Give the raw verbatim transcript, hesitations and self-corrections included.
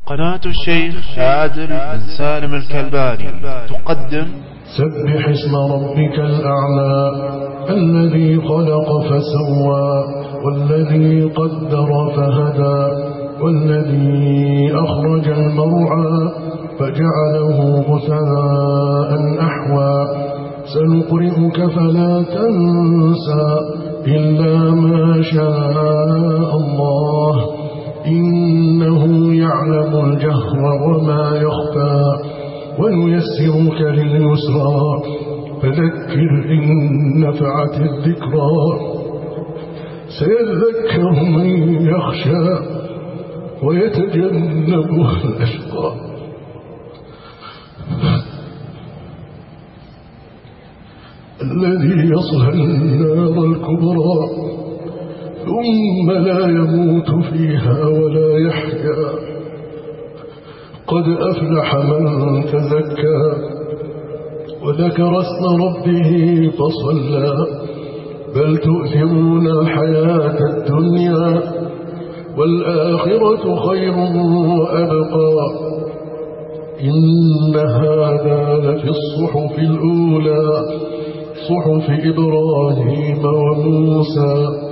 قناة الشيخ عادل بن سالم الكلباني تقدم سبح اسم ربك الأعلى الذي خلق فسوى والذي قدر فهدى والذي أخرج المرعى فجعله غثاء أحوى سنقرئك فلا تنسى إلا ما شاء الله إنه يعلم الجهر وما يخفى ونيسرك لليسرى فذكر إن نفعت الذكرى سيذكر من يخشى ويتجنبها الأشقى الذي يصلى النار الكبرى ثم لا يموت فيها ولا يحيا قد أفلح من تزكى وذكر اسم ربه فصلى بل تؤثرون الحياة الدنيا والآخرة خير وأبقى إن هذا لفي الصحف الأولى صحف إبراهيم وموسى